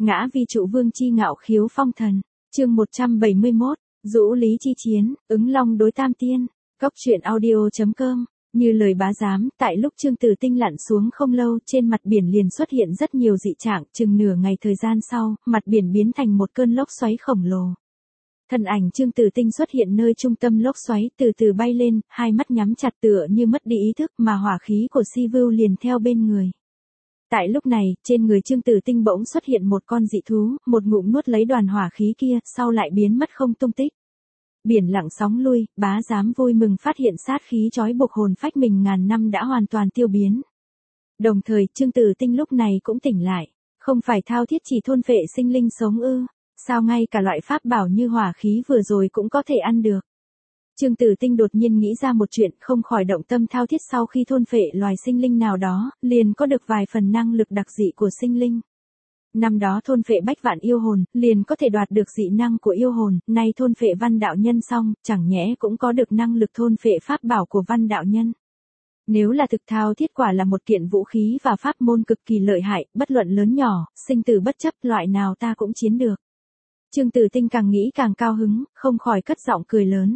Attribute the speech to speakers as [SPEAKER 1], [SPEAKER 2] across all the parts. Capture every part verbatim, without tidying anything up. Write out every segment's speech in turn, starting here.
[SPEAKER 1] Ngã vi trụ vương chi ngạo khiếu phong thần. Chương một trăm bảy mươi mốt, Dũ lý chi chiến, ứng long đối tam tiên. Cốc truyện audio chấm com. Như lời bá giám, tại lúc Trương Tử Tinh lặn xuống không lâu, trên mặt biển liền xuất hiện rất nhiều dị trạng, chừng nửa ngày thời gian sau, mặt biển biến thành một cơn lốc xoáy khổng lồ. Thân ảnh Trương Tử Tinh xuất hiện nơi trung tâm lốc xoáy, từ từ bay lên, hai mắt nhắm chặt tựa như mất đi ý thức, mà hỏa khí của Si Vưu liền theo bên người. Tại lúc này, trên người Trương Tử Tinh bỗng xuất hiện một con dị thú, một ngụm nuốt lấy đoàn hỏa khí kia, sau lại biến mất không tung tích. Biển lặng sóng lui, bá giám vui mừng phát hiện sát khí trói buộc hồn phách mình ngàn năm đã hoàn toàn tiêu biến. Đồng thời, Trương Tử Tinh lúc này cũng tỉnh lại, không phải thao thiết chỉ thôn phệ sinh linh sống ư, sao ngay cả loại pháp bảo như hỏa khí vừa rồi cũng có thể ăn được. Trương Tử Tinh đột nhiên nghĩ ra một chuyện, không khỏi động tâm thao thiết sau khi thôn phệ loài sinh linh nào đó, liền có được vài phần năng lực đặc dị của sinh linh. Năm đó thôn phệ bách vạn yêu hồn, liền có thể đoạt được dị năng của yêu hồn, nay thôn phệ văn đạo nhân xong, chẳng nhẽ cũng có được năng lực thôn phệ pháp bảo của văn đạo nhân. Nếu là thực thao thiết quả là một kiện vũ khí và pháp môn cực kỳ lợi hại, bất luận lớn nhỏ, sinh tử bất chấp, loại nào ta cũng chiến được. Trương Tử Tinh càng nghĩ càng cao hứng, không khỏi cất giọng cười lớn.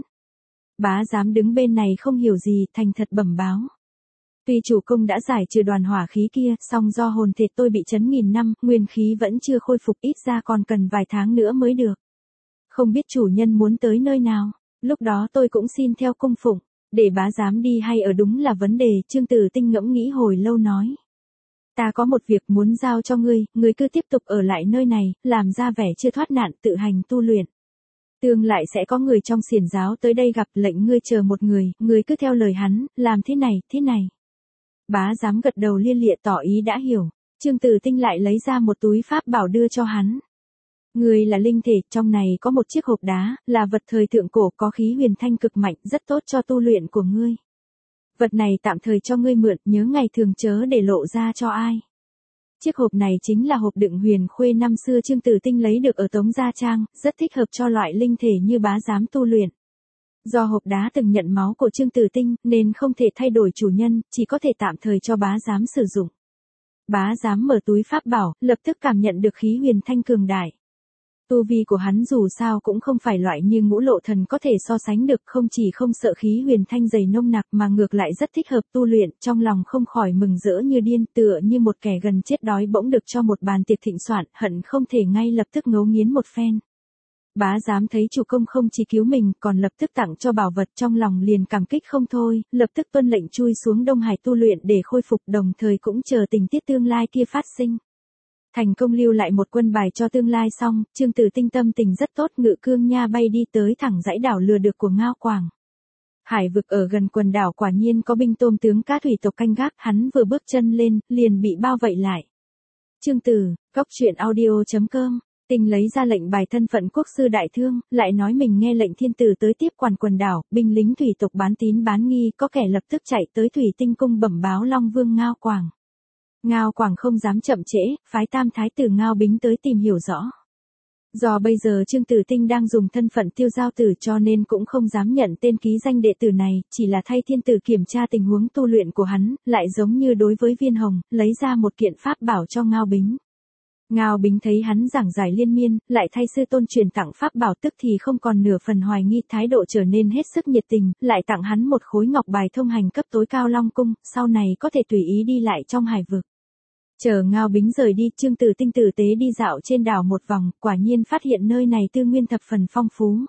[SPEAKER 1] Bá giám đứng bên này không hiểu gì, thành thật bẩm báo. Tuy chủ công đã giải trừ đoàn hỏa khí kia, song do hồn thịt tôi bị chấn nghìn năm, nguyên khí vẫn chưa khôi phục, ít ra còn cần vài tháng nữa mới được. Không biết chủ nhân muốn tới nơi nào, lúc đó tôi cũng xin theo cung phụng, để bá giám đi hay ở đúng là vấn đề. Trương Tử Tinh ngẫm nghĩ hồi lâu nói. Ta có một việc muốn giao cho ngươi, ngươi cứ tiếp tục ở lại nơi này, làm ra vẻ chưa thoát nạn tự hành tu luyện. Tương lại sẽ có người trong xiển giáo tới đây gặp, lệnh ngươi chờ một người, ngươi cứ theo lời hắn, làm thế này, thế này. Bá giám gật đầu lia lịa tỏ ý đã hiểu. Trương Tử Tinh lại lấy ra một túi pháp bảo đưa cho hắn. Ngươi là linh thể, trong này có một chiếc hộp đá, là vật thời thượng cổ, có khí huyền thanh cực mạnh, rất tốt cho tu luyện của ngươi. Vật này tạm thời cho ngươi mượn, nhớ ngày thường chớ để lộ ra cho ai. Chiếc hộp này chính là hộp đựng huyền khuê năm xưa Trương Tử Tinh lấy được ở Tống Gia Trang, rất thích hợp cho loại linh thể như bá giám tu luyện. Do hộp đá từng nhận máu của Trương Tử Tinh, nên không thể thay đổi chủ nhân, chỉ có thể tạm thời cho bá giám sử dụng. Bá giám mở túi pháp bảo, lập tức cảm nhận được khí huyền thanh cường đại. Tu vi của hắn dù sao cũng không phải loại như Ngũ Lộ Thần có thể so sánh được, không chỉ không sợ khí huyền thanh dày nông nặc mà ngược lại rất thích hợp tu luyện, trong lòng không khỏi mừng rỡ như điên, tựa như một kẻ gần chết đói bỗng được cho một bàn tiệc thịnh soạn, hận không thể ngay lập tức ngấu nghiến một phen. Bá giám thấy chủ công không chỉ cứu mình, còn lập tức tặng cho bảo vật, trong lòng liền cảm kích không thôi, lập tức tuân lệnh chui xuống Đông Hải tu luyện để khôi phục, đồng thời cũng chờ tình tiết tương lai kia phát sinh. Thành công lưu lại một quân bài cho tương lai xong, Trương Tử Tinh tâm tình rất tốt, ngự cương nha bay đi tới thẳng dãy đảo lừa được của Ngao Quảng. Hải vực ở gần quần đảo quả nhiên có binh tôm tướng cá thủy tộc canh gác, hắn vừa bước chân lên, liền bị bao vây lại. Chương Tử, Cốc truyện audio chấm com. Tinh lấy ra lệnh bài thân phận quốc sư đại thương, lại nói mình nghe lệnh thiên tử tới tiếp quản quần đảo, binh lính thủy tộc bán tín bán nghi, có kẻ lập tức chạy tới Thủy Tinh cung bẩm báo Long Vương Ngao Quảng. Ngao Quảng không dám chậm trễ, phái tam thái tử Ngao Bính tới tìm hiểu rõ. Do bây giờ Trương Tử Tinh đang dùng thân phận tiêu giao tử cho nên cũng không dám nhận tên ký danh đệ tử này, chỉ là thay thiên tử kiểm tra tình huống tu luyện của hắn, lại giống như đối với Viên Hồng, lấy ra một kiện pháp bảo cho Ngao Bính. Ngao Bính thấy hắn giảng giải liên miên, lại thay sư tôn truyền tặng pháp bảo, tức thì không còn nửa phần hoài nghi, thái độ trở nên hết sức nhiệt tình, lại tặng hắn một khối ngọc bài thông hành cấp tối cao Long cung, sau này có thể tùy ý đi lại trong hải vực. Chờ Ngao Bính rời đi, Trương Tử Tinh tử tế đi dạo trên đảo một vòng, quả nhiên phát hiện nơi này tư nguyên thập phần phong phú.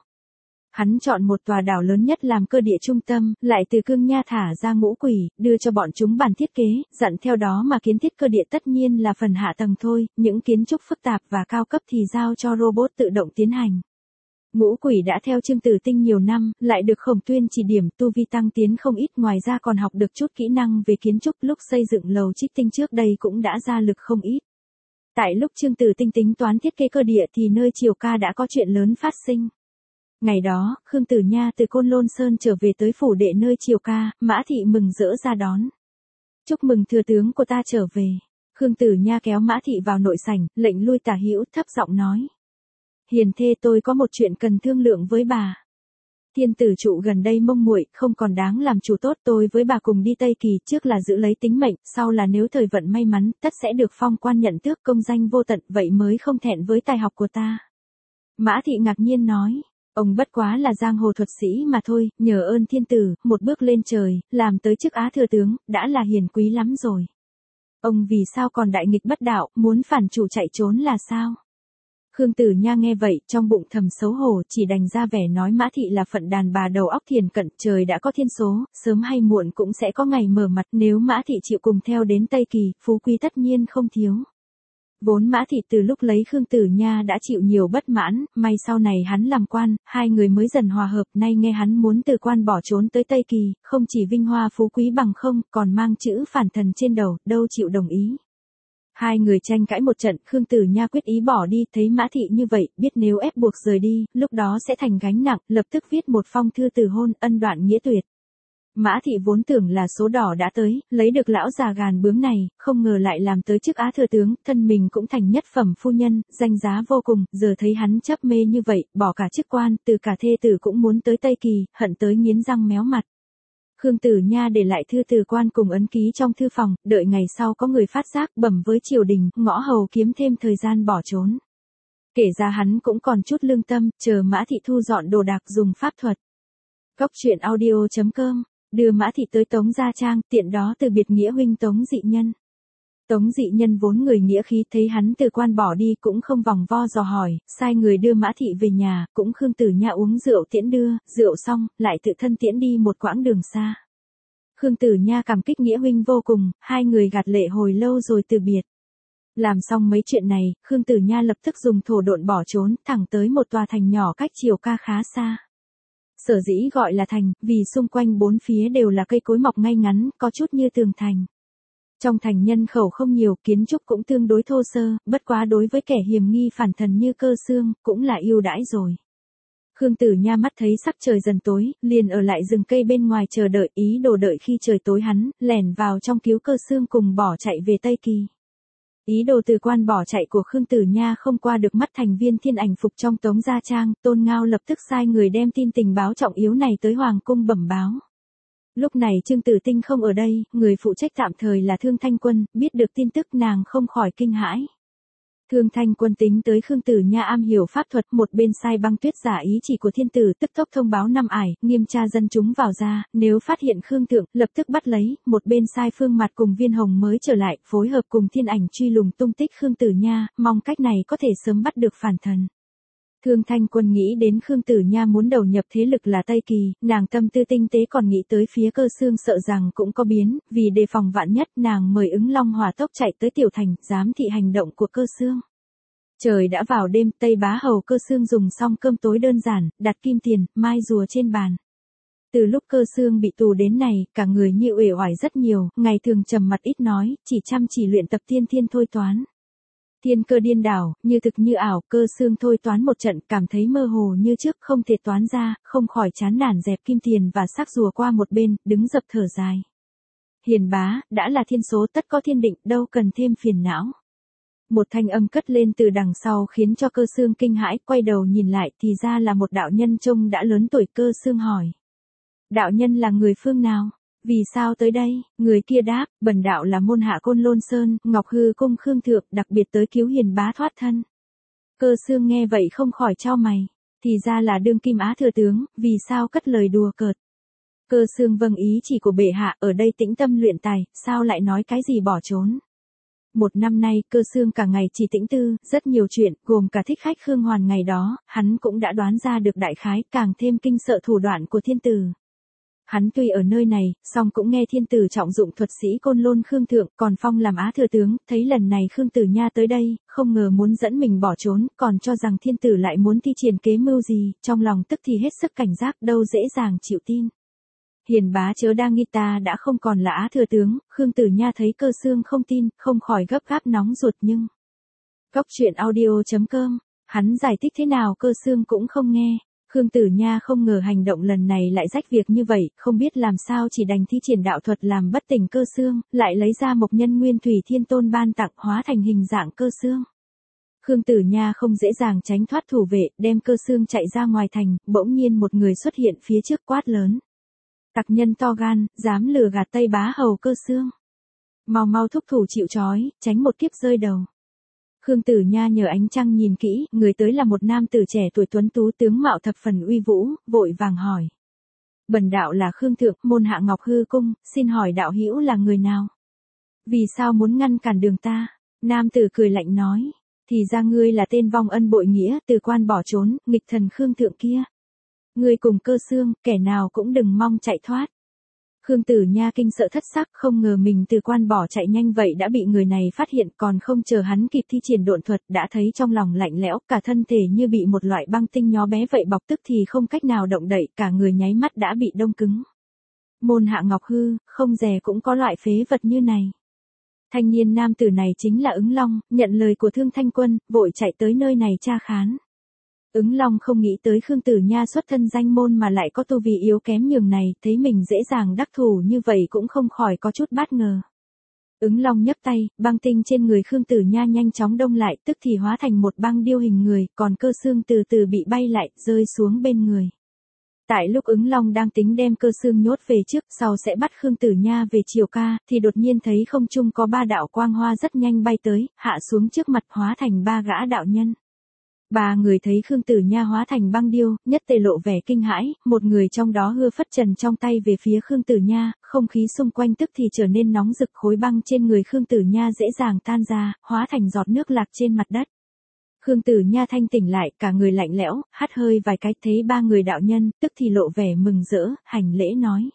[SPEAKER 1] Hắn chọn một tòa đảo lớn nhất làm cơ địa trung tâm, lại từ cương nha thả ra ngũ quỷ, đưa cho bọn chúng bản thiết kế, dặn theo đó mà kiến thiết cơ địa, tất nhiên là phần hạ tầng thôi, những kiến trúc phức tạp và cao cấp thì giao cho robot tự động tiến hành. Ngũ quỷ đã theo Trương Tử Tinh nhiều năm, lại được Khổng Tuyên chỉ điểm, tu vi tăng tiến không ít, ngoài ra còn học được chút kỹ năng về kiến trúc, lúc xây dựng lầu Trích Tinh trước đây cũng đã ra lực không ít. Tại lúc Trương Tử Tinh tính toán thiết kế cơ địa thì nơi Triều Ca đã có chuyện lớn phát sinh. Ngày đó, Khương Tử Nha từ Côn Lôn Sơn trở về tới phủ đệ nơi Triều Ca, Mã Thị mừng rỡ ra đón. Chúc mừng thừa tướng của ta trở về. Khương Tử Nha kéo Mã Thị vào nội sảnh, lệnh lui tả hữu, thấp giọng nói. Hiền thê, tôi có một chuyện cần thương lượng với bà. Thiên tử trụ gần đây mông muội, không còn đáng làm chủ tốt, tôi với bà cùng đi Tây Kỳ, trước là giữ lấy tính mệnh, sau là nếu thời vận may mắn, tất sẽ được phong quan nhận tước công danh vô tận, vậy mới không thẹn với tài học của ta. Mã Thị ngạc nhiên nói, ông bất quá là giang hồ thuật sĩ mà thôi, nhờ ơn thiên tử, một bước lên trời, làm tới chức Á thừa tướng, đã là hiền quý lắm rồi. Ông vì sao còn đại nghịch bất đạo, muốn phản chủ chạy trốn là sao? Khương Tử Nha nghe vậy, trong bụng thầm xấu hổ, chỉ đành ra vẻ nói Mã Thị là phận đàn bà đầu óc thiền cận, trời đã có thiên số, sớm hay muộn cũng sẽ có ngày mở mặt, nếu Mã Thị chịu cùng theo đến Tây Kỳ, phú quý tất nhiên không thiếu. Vốn Mã Thị từ lúc lấy Khương Tử Nha đã chịu nhiều bất mãn, may sau này hắn làm quan, hai người mới dần hòa hợp, nay nghe hắn muốn từ quan bỏ trốn tới Tây Kỳ, không chỉ vinh hoa phú quý bằng không, còn mang chữ phản thần trên đầu, đâu chịu đồng ý. Hai người tranh cãi một trận, Khương Tử Nha quyết ý bỏ đi, thấy Mã Thị như vậy, biết nếu ép buộc rời đi, lúc đó sẽ thành gánh nặng, lập tức viết một phong thư từ hôn, ân đoạn nghĩa tuyệt. Mã Thị vốn tưởng là số đỏ đã tới, lấy được lão già gàn bướng này, không ngờ lại làm tới chức Á thừa tướng, thân mình cũng thành nhất phẩm phu nhân, danh giá vô cùng, giờ thấy hắn chấp mê như vậy, bỏ cả chức quan, từ cả thê tử cũng muốn tới Tây Kỳ, hận tới nghiến răng méo mặt. Khương Tử Nha để lại thư từ quan cùng ấn ký trong thư phòng, đợi ngày sau có người phát giác bẩm với triều đình, ngõ hầu kiếm thêm thời gian bỏ trốn. Kể ra hắn cũng còn chút lương tâm, chờ Mã Thị thu dọn đồ đạc dùng pháp thuật. Cốc truyện audio chấm com đưa Mã Thị tới Tống Gia Trang, tiện đó từ biệt nghĩa huynh Tống Dị Nhân. Tống Dị Nhân vốn người nghĩa khí, thấy hắn từ quan bỏ đi cũng không vòng vo dò hỏi, sai người đưa Mã Thị về nhà, cũng Khương Tử Nha uống rượu tiễn đưa, rượu xong, lại tự thân tiễn đi một quãng đường xa. Khương Tử Nha cảm kích nghĩa huynh vô cùng, hai người gạt lệ hồi lâu rồi từ biệt. Làm xong mấy chuyện này, Khương Tử Nha lập tức dùng thổ độn bỏ trốn, thẳng tới một tòa thành nhỏ cách Triều Ca khá xa. Sở dĩ gọi là thành, vì xung quanh bốn phía đều là cây cối mọc ngay ngắn, có chút như tường thành. Trong thành nhân khẩu không nhiều, kiến trúc cũng tương đối thô sơ, bất quá đối với kẻ hiềm nghi phản thần như Cơ Xương, cũng là ưu đãi rồi. Khương Tử Nha mắt thấy sắc trời dần tối, liền ở lại rừng cây bên ngoài chờ đợi, ý đồ đợi khi trời tối hắn, lẻn vào trong cứu Cơ Xương cùng bỏ chạy về Tây Kỳ. Ý đồ từ quan bỏ chạy của Khương Tử Nha không qua được mắt thành viên thiên ảnh phục trong Tống Gia Trang, Tôn Ngao lập tức sai người đem tin tình báo trọng yếu này tới Hoàng cung bẩm báo. Lúc này Trương Tử Tinh không ở đây, người phụ trách tạm thời là Thương Thanh Quân, biết được tin tức nàng không khỏi kinh hãi. Thương Thanh Quân tính tới Khương Tử Nha am hiểu pháp thuật, một bên sai băng tuyết giả ý chỉ của thiên tử, tức tốc thông báo năm ải, nghiêm tra dân chúng vào ra, nếu phát hiện Khương Thượng, lập tức bắt lấy, một bên sai Phương Mạt cùng Viên Hồng mới trở lại, phối hợp cùng thiên ảnh truy lùng tung tích Khương Tử Nha, mong cách này có thể sớm bắt được phản thần. Thương Thanh Quân nghĩ đến Khương Tử Nha muốn đầu nhập thế lực là Tây Kỳ, nàng tâm tư tinh tế còn nghĩ tới phía Cơ Xương sợ rằng cũng có biến, vì đề phòng vạn nhất nàng mời ứng Long hỏa tốc chạy tới Tiểu Thành, giám thị hành động của Cơ Xương. Trời đã vào đêm, Tây Bá Hầu Cơ Xương dùng xong cơm tối đơn giản, đặt kim tiền, mai rùa trên bàn. Từ lúc Cơ Xương bị tù đến này, cả người như uể oải rất nhiều, ngày thường trầm mặt ít nói, chỉ chăm chỉ luyện tập tiên thiên thôi toán. Thiên cơ điên đảo, như thực như ảo, Cơ Xương thôi toán một trận, cảm thấy mơ hồ như trước, không thể toán ra, không khỏi chán nản dẹp kim tiền và xác rùa qua một bên, đứng dập thở dài. Hiền bá, đã là thiên số tất có thiên định, đâu cần thêm phiền não. Một thanh âm cất lên từ đằng sau khiến cho Cơ Xương kinh hãi, quay đầu nhìn lại thì ra là một đạo nhân trông đã lớn tuổi. Cơ Xương hỏi. Đạo nhân là người phương nào? Vì sao tới đây? Người kia đáp, bần đạo là môn hạ Côn Lôn Sơn, Ngọc Hư Cung Khương Thượng, đặc biệt tới cứu hiền bá thoát thân. Cơ Xương nghe vậy không khỏi chau mày. Thì ra là đương kim Á thừa tướng, vì sao cất lời đùa cợt? Cơ Xương vâng ý chỉ của bệ hạ, ở đây tĩnh tâm luyện tài, sao lại nói cái gì bỏ trốn? Một năm nay, Cơ Xương cả ngày chỉ tĩnh tư, rất nhiều chuyện, gồm cả thích khách Khương Hoàn ngày đó, hắn cũng đã đoán ra được đại khái, càng thêm kinh sợ thủ đoạn của thiên tử. Hắn tuy ở nơi này, song cũng nghe thiên tử trọng dụng thuật sĩ Côn Lôn Khương Thượng, còn phong làm Á thừa tướng, thấy lần này Khương Tử Nha tới đây, không ngờ muốn dẫn mình bỏ trốn, còn cho rằng thiên tử lại muốn thi triển kế mưu gì, trong lòng tức thì hết sức cảnh giác, đâu dễ dàng chịu tin. Hiền bá chớ đang nghi ta đã không còn là Á thừa tướng, Khương Tử Nha thấy Cơ Xương không tin, không khỏi gấp gáp nóng ruột nhưng. Cốc truyện audio chấm com, hắn giải thích thế nào Cơ Xương cũng không nghe. Khương Tử Nha không ngờ hành động lần này lại rách việc như vậy, không biết làm sao chỉ đành thi triển đạo thuật làm bất tỉnh Cơ Xương, lại lấy ra Mộc Nhân Nguyên Thủy Thiên Tôn ban tặng hóa thành hình dạng Cơ Xương. Khương Tử Nha không dễ dàng tránh thoát thủ vệ, đem Cơ Xương chạy ra ngoài thành, bỗng nhiên một người xuất hiện phía trước quát lớn. Tặc nhân to gan, dám lừa gạt Tây Bá Hầu Cơ Xương. Mau mau thúc thủ chịu trói, tránh một kiếp rơi đầu. Khương Tử Nha nhờ ánh trăng nhìn kỹ, người tới là một nam tử trẻ tuổi tuấn tú tướng mạo thập phần uy vũ, vội vàng hỏi. Bần đạo là Khương Thượng, môn hạ Ngọc Hư Cung, xin hỏi đạo hữu là người nào? Vì sao muốn ngăn cản đường ta? Nam tử cười lạnh nói. Thì ra ngươi là tên vong ân bội nghĩa, từ quan bỏ trốn, nghịch thần Khương Thượng kia. Ngươi cùng Cơ Xương, kẻ nào cũng đừng mong chạy thoát. Khương Tử Nha kinh sợ thất sắc, không ngờ mình từ quan bỏ chạy nhanh vậy đã bị người này phát hiện, còn không chờ hắn kịp thi triển độn thuật, đã thấy trong lòng lạnh lẽo, cả thân thể như bị một loại băng tinh nhó bé vậy bọc, tức thì không cách nào động đậy, cả người nháy mắt đã bị đông cứng. Môn hạ Ngọc Hư, không dè cũng có loại phế vật như này. Thanh niên nam tử này chính là Ứng Long, nhận lời của Thương Thanh Quân, vội chạy tới nơi này tra khán. Ứng Long không nghĩ tới Khương Tử Nha xuất thân danh môn mà lại có tu vi yếu kém nhường này, thấy mình dễ dàng đắc thủ như vậy cũng không khỏi có chút bất ngờ. Ứng Long nhấc tay, băng tinh trên người Khương Tử Nha nhanh chóng đông lại, tức thì hóa thành một băng điêu hình người, còn Cơ Xương từ từ bị bay lại, rơi xuống bên người. Tại lúc Ứng Long đang tính đem Cơ Xương nhốt về trước, sau sẽ bắt Khương Tử Nha về triều ca, thì đột nhiên thấy không trung có ba đạo quang hoa rất nhanh bay tới, hạ xuống trước mặt hóa thành ba gã đạo nhân. Ba người thấy Khương Tử Nha hóa thành băng điêu, nhất tề lộ vẻ kinh hãi, một người trong đó hư phất trần trong tay về phía Khương Tử Nha, không khí xung quanh tức thì trở nên nóng rực, khối băng trên người Khương Tử Nha dễ dàng tan ra, hóa thành giọt nước lạc trên mặt đất. Khương Tử Nha thanh tỉnh lại, cả người lạnh lẽo, hắt hơi vài cái, thấy ba người đạo nhân, tức thì lộ vẻ mừng rỡ, hành lễ nói.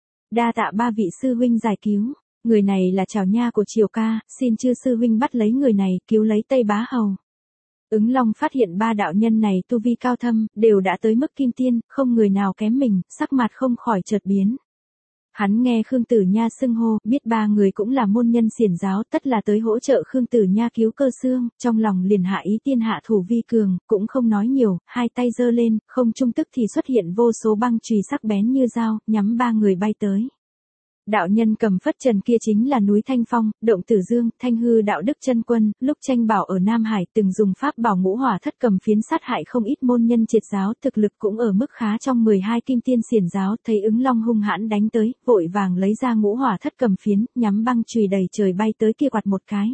[SPEAKER 1] Đa tạ ba vị sư huynh giải cứu, người này là Trảo Nha của triều ca, xin chư sư huynh bắt lấy người này, cứu lấy Tây Bá Hầu. Ứng Long phát hiện ba đạo nhân này tu vi cao thâm, đều đã tới mức kim tiên, không người nào kém mình, sắc mặt không khỏi chợt biến. Hắn nghe Khương Tử Nha xưng hô, biết ba người cũng là môn nhân xiển giáo, tất là tới hỗ trợ Khương Tử Nha cứu Cơ Xương, trong lòng liền hạ ý tiên hạ thủ vi cường, cũng không nói nhiều, hai tay giơ lên, không trung tức thì xuất hiện vô số băng chùy sắc bén như dao, nhắm ba người bay tới. Đạo nhân cầm phất trần kia chính là núi Thanh Phong, Động Tử Dương, Thanh Hư Đạo Đức Chân Quân, lúc tranh bảo ở Nam Hải từng dùng pháp bảo ngũ hỏa thất cầm phiến sát hại không ít môn nhân triệt giáo, thực lực cũng ở mức khá trong mười hai kim tiên xiển giáo, thấy Ứng Long hung hãn đánh tới, vội vàng lấy ra ngũ hỏa thất cầm phiến, nhắm băng chùy đầy trời bay tới kia quạt một cái.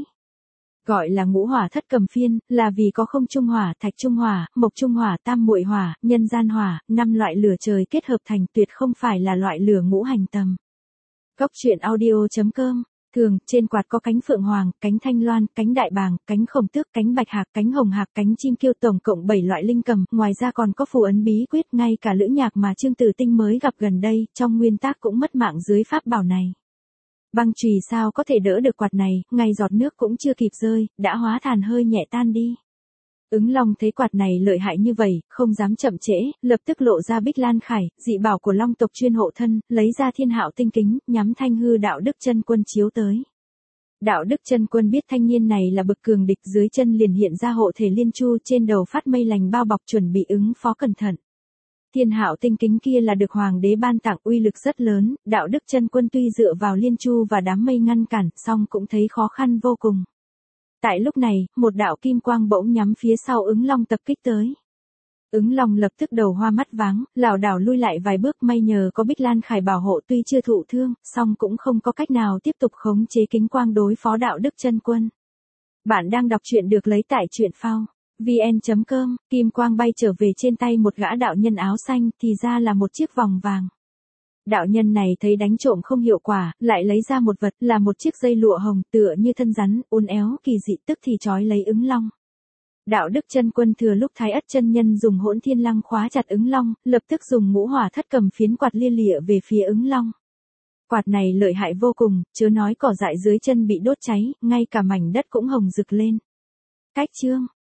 [SPEAKER 1] Gọi là ngũ hỏa thất cầm phiên, là vì có không trung hỏa, thạch trung hỏa, mộc trung hỏa, tam muội hỏa, nhân gian hỏa, năm loại lửa trời kết hợp thành, tuyệt không phải là loại lửa ngũ hành tầm. Góc truyện audio chấm com. Thường, trên quạt có cánh phượng hoàng, cánh thanh loan, cánh đại bàng, cánh khổng tước, cánh bạch hạc, cánh hồng hạc, cánh chim kiêu, tổng cộng bảy loại linh cầm, ngoài ra còn có phù ấn bí quyết, ngay cả lữ nhạc mà Trương Tử Tinh mới gặp gần đây, trong nguyên tác cũng mất mạng dưới pháp bảo này. Băng chùy sao có thể đỡ được quạt này, ngay giọt nước cũng chưa kịp rơi, đã hóa than hơi nhẹ tan đi. Ứng Long thấy quạt này lợi hại như vậy, không dám chậm trễ, lập tức lộ ra Bích Lan Khải, dị bảo của Long tộc chuyên hộ thân, lấy ra Thiên Hạo tinh kính, nhắm Thanh Hư Đạo Đức Chân Quân chiếu tới. Đạo Đức Chân Quân biết thanh niên này là bậc cường địch, dưới chân liền hiện ra hộ thể liên chu, trên đầu phát mây lành bao bọc, chuẩn bị ứng phó cẩn thận. Thiên Hạo tinh kính kia là được hoàng đế ban tặng, uy lực rất lớn, Đạo Đức Chân Quân tuy dựa vào liên chu và đám mây ngăn cản, song cũng thấy khó khăn vô cùng. Tại lúc này, một đạo kim quang bỗng nhắm phía sau Ứng Long tập kích tới. Ứng Long lập tức đầu hoa mắt váng, lảo đảo lui lại vài bước, may nhờ có Bích Lan Khải bảo hộ, tuy chưa thụ thương, song cũng không có cách nào tiếp tục khống chế kính quang đối phó Đạo Đức Chân Quân. Bạn đang đọc truyện được lấy tại truyện phao vn chấm com, kim quang bay trở về trên tay một gã đạo nhân áo xanh, thì ra là một chiếc vòng vàng. Đạo nhân này thấy đánh trộm không hiệu quả, lại lấy ra một vật, là một chiếc dây lụa hồng, tựa như thân rắn, uốn éo kỳ dị, tức thì trói lấy Ứng Long. Đạo Đức Chân Quân thừa lúc Thái Ất chân nhân dùng Hỗn Thiên Lăng khóa chặt Ứng Long, lập tức dùng ngũ hỏa thất cầm phiến quạt lia lịa về phía Ứng Long. Quạt này lợi hại vô cùng, chớ nói cỏ dại dưới chân bị đốt cháy, ngay cả mảnh đất cũng hồng rực lên. Cách chương